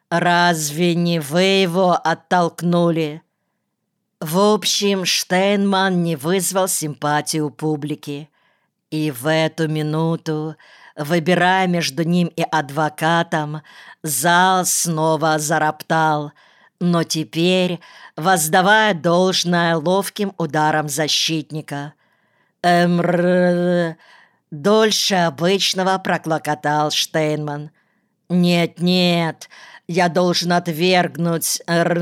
Разве не вы его оттолкнули?» В общем, Штейнман не вызвал симпатию публики. И в эту минуту, выбирая между ним и адвокатом, зал снова зароптал, но теперь воздавая должное ловким ударам защитника. Дольше обычного проклокотал Штейнман. «Нет, я должен отвергнуть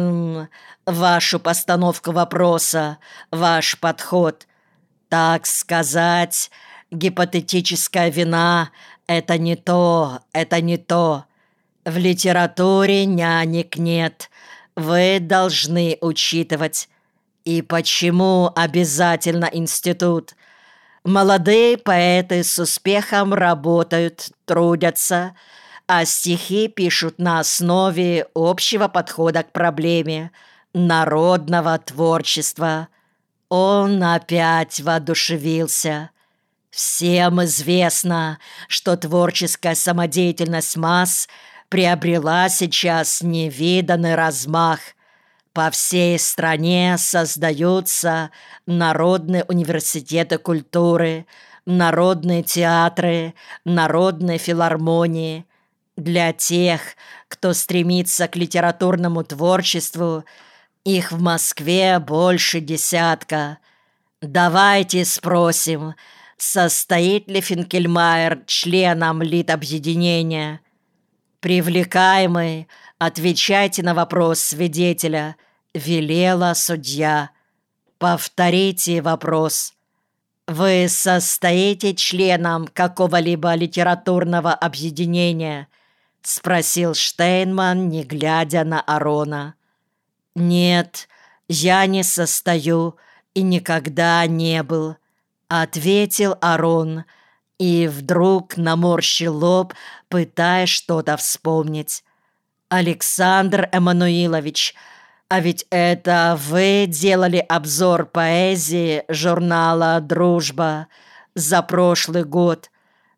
вашу постановку вопроса, ваш подход. Так сказать, гипотетическая вина — это не то, это не то. В литературе нянек нет, вы должны учитывать. И почему обязательно институт? Молодые поэты с успехом работают, трудятся, а стихи пишут на основе общего подхода к проблеме, народного творчества». Он опять воодушевился. Всем известно, что творческая самодеятельность масс приобрела сейчас невиданный размах. По всей стране создаются народные университеты культуры, народные театры, народные филармонии. Для тех, кто стремится к литературному творчеству, их в Москве больше десятка. Давайте спросим, состоит ли Финкельмайер членом литобъединения? Привлекаемый, отвечайте на вопрос свидетеля, велела судья. Повторите вопрос. Вы состоите членом какого-либо литературного объединения? Спросил Штейнман, не глядя на Арона. «Нет, я не состою и никогда не был», — ответил Арон и вдруг наморщил лоб, пытаясь что-то вспомнить. «Александр Эммануилович, а ведь это вы делали обзор поэзии журнала «Дружба» за прошлый год.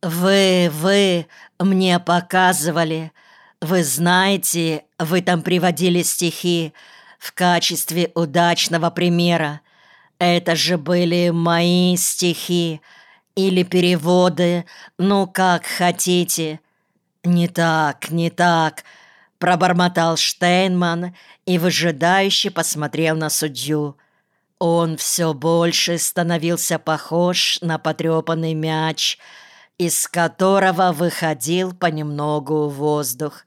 Вы мне показывали. Вы знаете, вы там приводили стихи в качестве удачного примера. Это же были мои стихи или переводы, ну как хотите». «Не так», — пробормотал Штейнман и выжидающе посмотрел на судью. Он все больше становился похож на потрепанный мяч, из которого выходил понемногу воздух.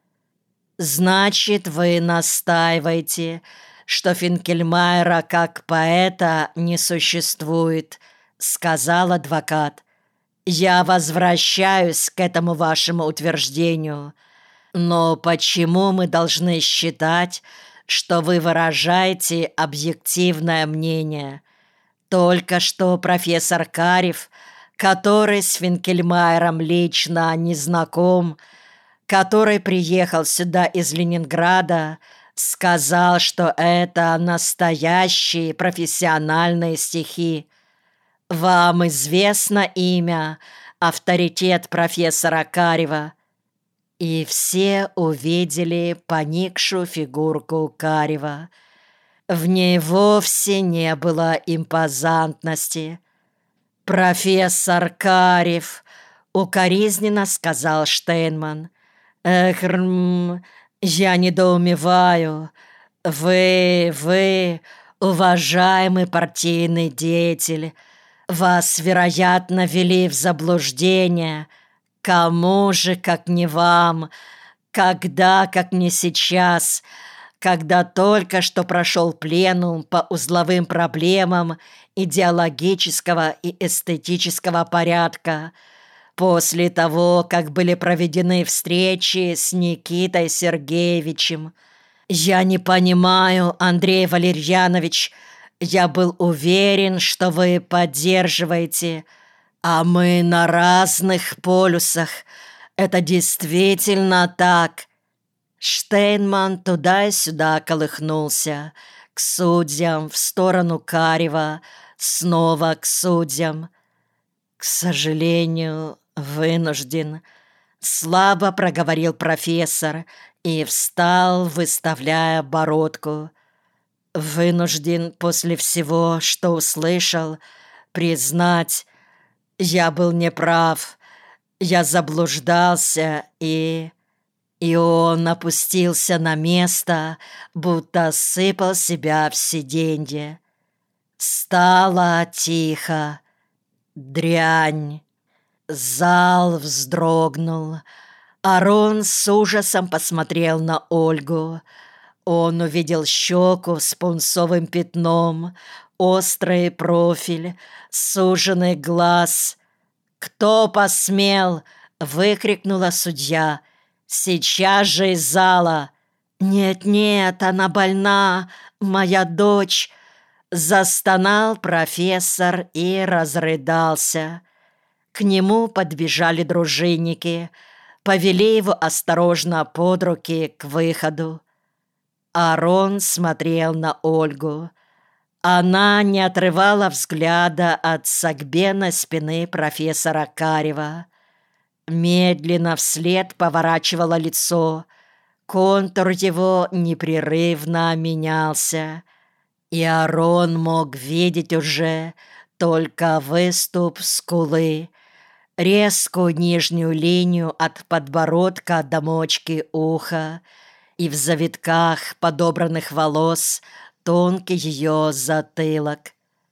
«Значит, вы настаиваете, что Финкельмайера как поэта не существует», — сказал адвокат. «Я возвращаюсь к этому вашему утверждению. Но почему мы должны считать, что вы выражаете объективное мнение? Только что профессор Карев, который с Финкельмайером лично не знаком, который приехал сюда из Ленинграда, сказал, что это настоящие профессиональные стихи. Вам известно имя, авторитет профессора Карева?» И все увидели поникшую фигурку Карева. В ней вовсе не было импозантности. «Профессор Карев», — укоризненно сказал Штейнман. Я недоумеваю. Вы, уважаемый партийный деятель, вас, вероятно, ввели в заблуждение. Кому же, как не вам? Когда, как не сейчас? Когда только что прошел пленум по узловым проблемам идеологического и эстетического порядка, после того, как были проведены встречи с Никитой Сергеевичем. Я не понимаю, Андрей Валерьянович, я был уверен, что вы поддерживаете, а мы на разных полюсах. Это действительно так». Штейнман туда и сюда колыхнулся, к судьям, в сторону Карева, снова к судьям. «К сожалению, вынужден», — слабо проговорил профессор и встал, выставляя бородку. Вынужден после всего, что услышал, признать, я был неправ, я заблуждался, и он опустился на место, будто сыпал себя в сиденье. Стало тихо. Дрянь. Зал вздрогнул. Арон с ужасом посмотрел на Ольгу. Он увидел щеку с пунцовым пятном, острый профиль, суженный глаз. «Кто посмел?» — выкрикнула судья. «Сейчас же из зала!» «Нет-нет, она больна, моя дочь!» Застонал профессор и разрыдался. К нему подбежали дружинники, повели его осторожно под руки к выходу. Арон смотрел на Ольгу. Она не отрывала взгляда от согбенной спины профессора Карева. Медленно вслед поворачивала лицо. Контур его непрерывно менялся, и Арон мог видеть уже только выступ скулы, резкую нижнюю линию от подбородка до мочки уха и в завитках подобранных волос тонкий ее затылок.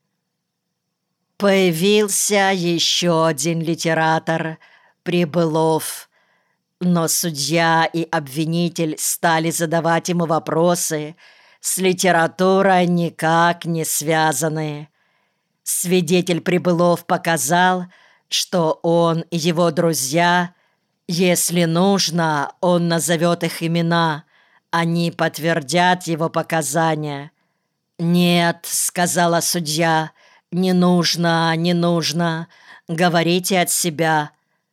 Появился еще один литератор — Прибылов. Но судья и обвинитель стали задавать ему вопросы, с литературой никак не связанные. Свидетель Прибылов показал, что он и его друзья, если нужно, он назовет их имена, они подтвердят его показания. «Нет», — сказала судья, — «не нужно, не нужно, говорите от себя».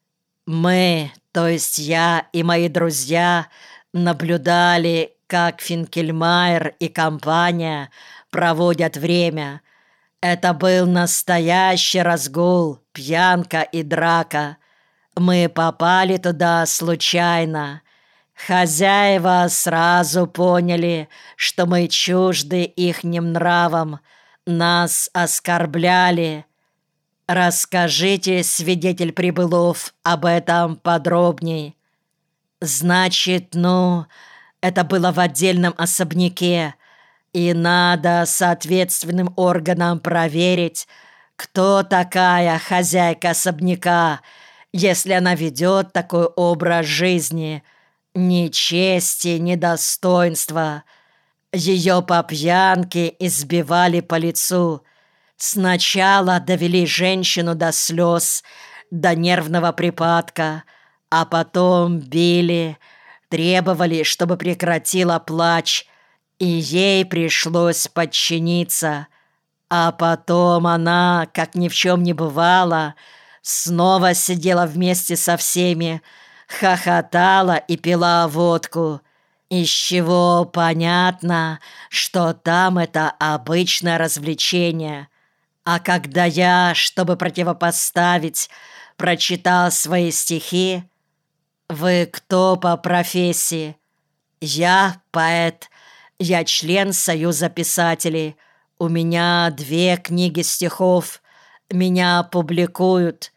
Мы, то есть я и мои друзья, наблюдали, как Финкельмайер и компания проводят время. Это был настоящий разгул, пьянка и драка. Мы попали туда случайно. Хозяева сразу поняли, что мы чужды ихним нравам, нас оскорбляли. Расскажите, свидетель Прибылов, об этом подробней. Значит, это было в отдельном особняке, и надо соответственным органам проверить, кто такая хозяйка особняка, если она ведет такой образ жизни. Ни чести, ни достоинства. Ее по пьянке избивали по лицу. Сначала довели женщину до слез, до нервного припадка, а потом били, требовали, чтобы прекратила плач, и ей пришлось подчиниться. А потом она, как ни в чем не бывало, снова сидела вместе со всеми, хохотала и пила водку, из чего понятно, что там это обычное развлечение. А когда я, чтобы противопоставить, прочитал свои стихи... Вы кто по профессии? Я поэт, я член Союза писателей. У меня 2 книги стихов, меня публикуют.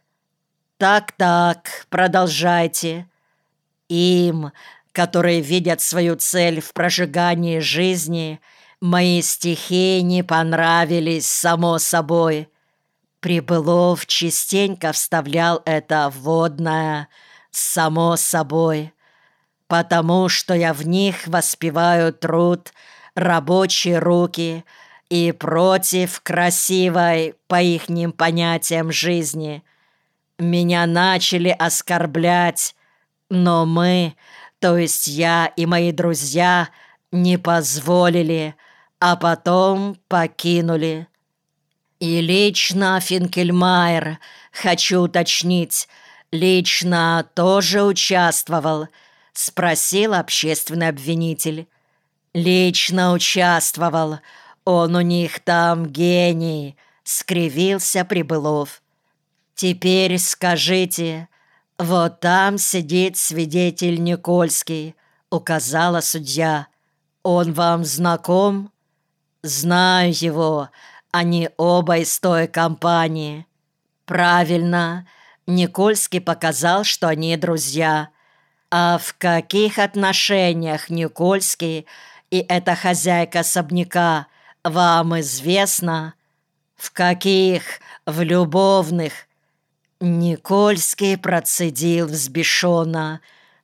Так, продолжайте. Им, которые видят свою цель в прожигании жизни, мои стихи не понравились, само собой. Прибылов частенько вставлял это вводное «само собой», потому что я в них воспеваю труд, рабочие руки и против красивой, по ихним понятиям, жизни. Меня начали оскорблять, но мы, то есть я и мои друзья, не позволили, а потом покинули. И лично Финкельмайер, хочу уточнить, лично тоже участвовал, спросил общественный обвинитель. Лично участвовал, он у них там гений, скривился Прибылов. Теперь скажите, вот там сидит свидетель Никольский, указала судья. «Он вам знаком?» «Знаю его. Они оба из той компании». «Правильно. Никольский показал, что они друзья. А в каких отношениях Никольский и эта хозяйка особняка вам известно?» «В каких? В любовных». Никольский процедил взбешенно.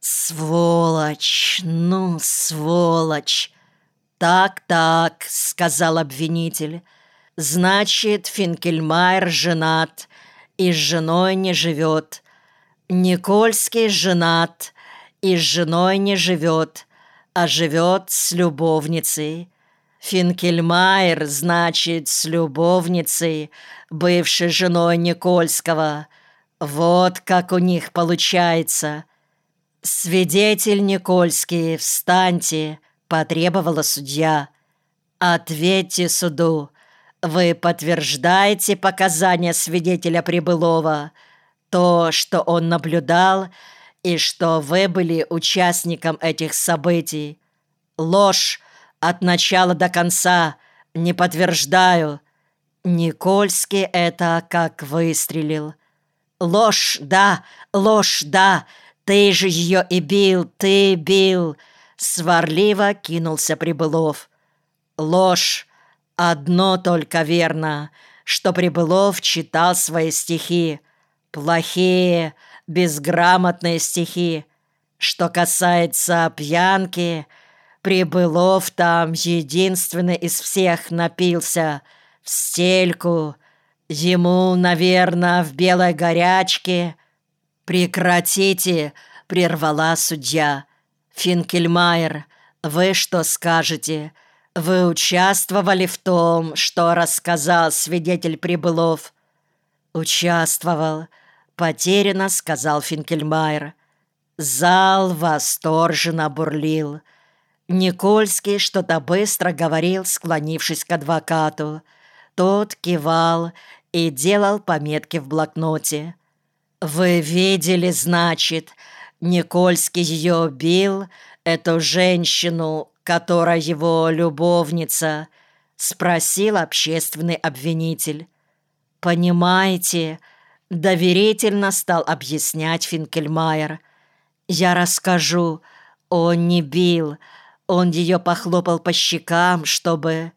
«Сволочь! Ну, сволочь!» «Так», — сказал обвинитель. «Значит, Финкельмайер женат и с женой не живет. Никольский женат и с женой не живет, а живет с любовницей. Финкельмайер, значит, с любовницей, бывшей женой Никольского. Вот как у них получается. Свидетель Никольский, встаньте», — потребовала судья. «Ответьте суду, вы подтверждаете показания свидетеля Прибылова, то, что он наблюдал, и что вы были участником этих событий?» «Ложь от начала до конца, не подтверждаю». Никольский это как выстрелил. «Ложь, да, ты же ее и бил, ты бил!» Сварливо кинулся Прибылов. «Ложь! Одно только верно, что Прибылов читал свои стихи. Плохие, безграмотные стихи. Что касается пьянки, Прибылов там единственный из всех напился в стельку. Ему, наверное, в белой горячке». «Прекратите!» — прервала судья. «Финкельмайер, вы что скажете? Вы участвовали в том, что рассказал свидетель Прибылов?» «Участвовал», — потерянно сказал Финкельмайер. Зал восторженно бурлил. Никольский что-то быстро говорил, склонившись к адвокату. Тот кивал и делал пометки в блокноте. «Вы видели, значит, Никольский ее бил, эту женщину, которая его любовница?» — спросил общественный обвинитель. «Понимаете», — доверительно стал объяснять Финкельмайер. «Я расскажу, он не бил, он ее похлопал по щекам, чтобы...»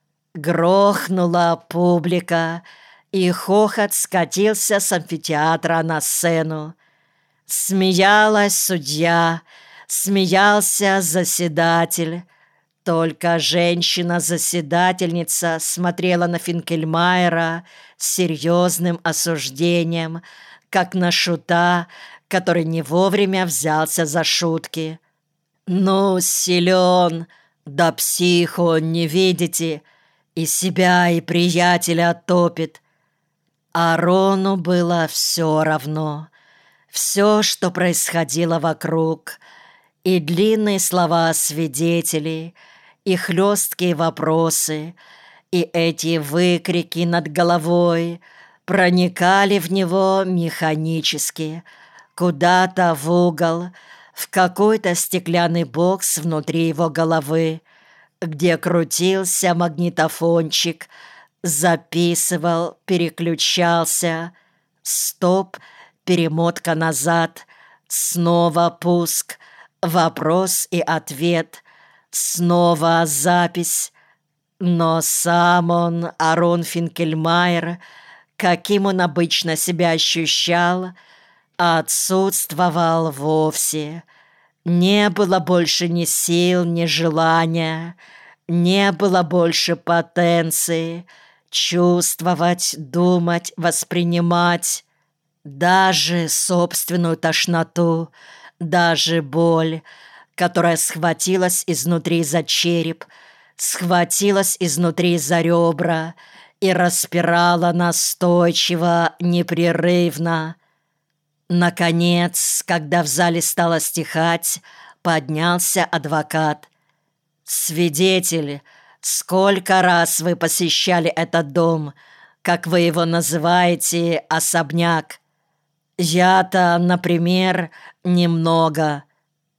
Грохнула публика, и хохот скатился с амфитеатра на сцену. Смеялась судья, смеялся заседатель. Только женщина-заседательница смотрела на Финкельмайера с серьезным осуждением, как на шута, который не вовремя взялся за шутки. «Ну, силен, да псих он, не видите, и себя, и приятеля топит». А Рону было все равно. Все, что происходило вокруг, и длинные слова свидетелей, и хлесткие вопросы, и эти выкрики над головой проникали в него механически, куда-то в угол, в какой-то стеклянный бокс внутри его головы, где крутился магнитофончик, записывал, переключался. Стоп, перемотка назад, снова пуск, вопрос и ответ, снова запись. Но сам он, Арон Финкельмайер, каким он обычно себя ощущал, отсутствовал вовсе. Не было больше ни сил, ни желания, не было больше потенции чувствовать, думать, воспринимать. Даже собственную тошноту, даже боль, которая схватилась изнутри за череп, схватилась изнутри за ребра и распирала настойчиво, непрерывно. Наконец, когда в зале стало стихать, поднялся адвокат. «Свидетель, сколько раз вы посещали этот дом, как вы его называете, особняк?» «Я-то, например, немного».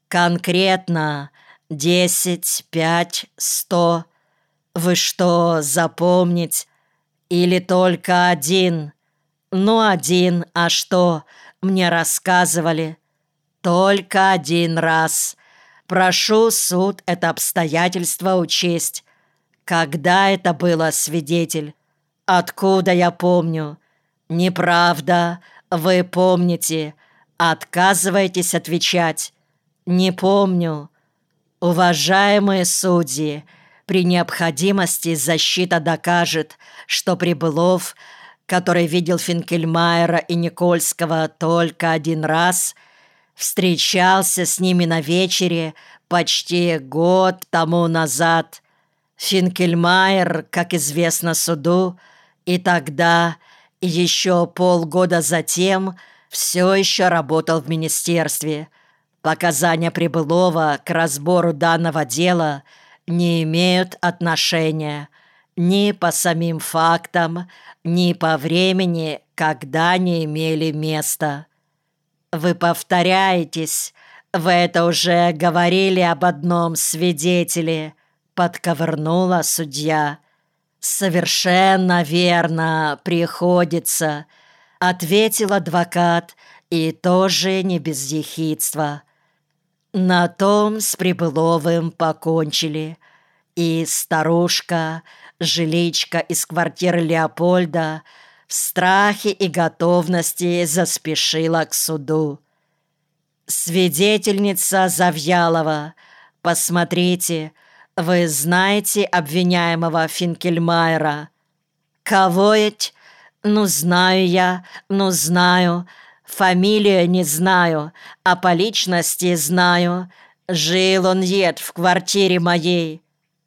Конкретно 10, 5, 100. Вы что, запомнить? Или только один? Ну, один, а что? Мне рассказывали. Только один раз. Прошу суд это обстоятельство учесть. Когда это было, свидетель? Откуда я помню? Неправда. Вы помните. Отказываетесь отвечать. Не помню. Уважаемые судьи, при необходимости защита докажет, что Прибылов, который видел Финкельмайера и Никольского только один раз, встречался с ними на вечере почти год тому назад. Финкельмайер, как известно суду, и тогда, и еще полгода затем все еще работал в министерстве. Показания Прибылова к разбору данного дела не имеют отношения ни по самим фактам, ни по времени, когда они имели место. Вы повторяетесь, вы это уже говорили об одном свидетеле, подковырнула судья. Совершенно верно, приходится, ответил адвокат, и тоже не без ехидства. На том с Прибыловым покончили, и старушка, жиличка из квартиры Леопольда, в страхе и готовности заспешила к суду. Свидетельница Завьялова, посмотрите, вы знаете обвиняемого Финкельмайера? Кого ведь? Ну, знаю я, ну, знаю. Фамилию не знаю, а по личности знаю. Жил он в квартире моей.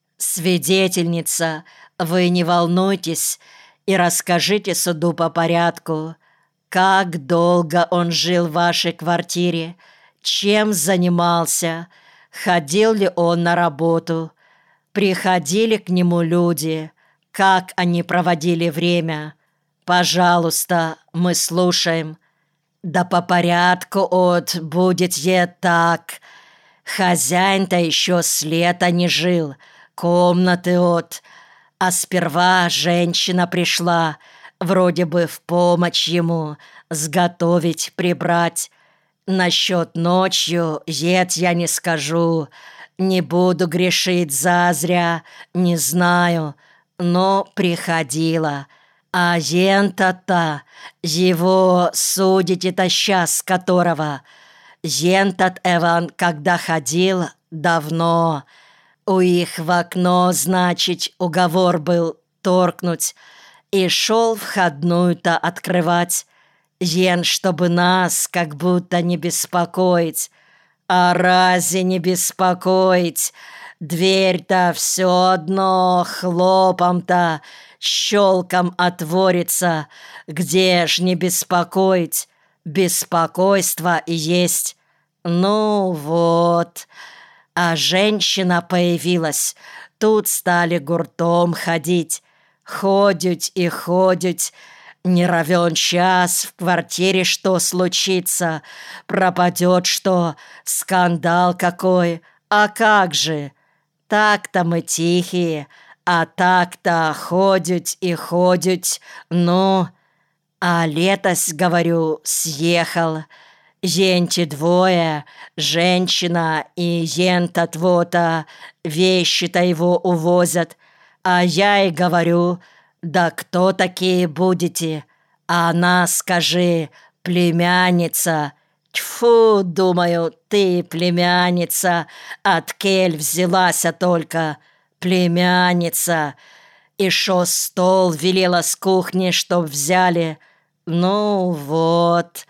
Свидетельница, вы не волнуйтесь и расскажите суду по порядку, как долго он жил в вашей квартире, чем занимался, ходил ли он на работу, приходили к нему люди, как они проводили время. Пожалуйста, мы слушаем. Да по порядку будет так. Хозяин-то еще с лета не жил, комнаты а сперва женщина пришла, вроде бы в помощь ему, сготовить, прибрать. Насчет ночью я не скажу, не буду грешить зазря, не знаю, но приходила. А ента-то, его судите-то сейчас которого. Ентот Эван, когда ходил, давно. У их в окно, значит, уговор был торкнуть, и шел входную-то открывать. Ен, чтобы нас как будто не беспокоить. А разве не беспокоить? Дверь-то все одно хлопом-то, щелком отворится. Где ж не беспокоить? Беспокойство и есть. Ну вот. А женщина появилась. Тут стали гуртом ходить. Ходят и ходят. Не равен час, в квартире что случится, пропадет что, скандал какой, а как же? Так-то мы тихие, а так-то ходят и ходят, ну, а летось, говорю, съехал. Енти двое, женщина и ента-тво-то, вещи-то его увозят, а я и говорю, да кто такие будете? А она, скажи, племянница. Тьфу, думаю, ты племянница, от кель взялась только, племянница. И шо стол велела с кухни, чтоб взяли. Ну вот,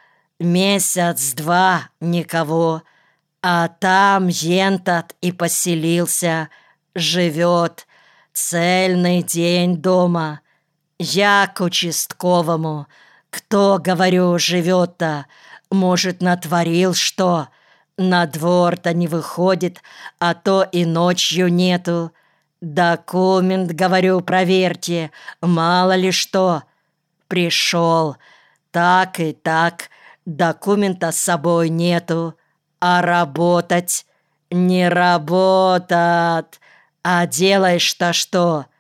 месяц-два никого, а там ентот и поселился, живет. Цельный день дома. Я к участковому. Кто, говорю, живет-то? Может, натворил что? На двор-то не выходит, а то и ночью нету. Документ, говорю, проверьте, мало ли что. Пришел. Так и так, документа с собой нету. а работать не работат. А делаешь-то что?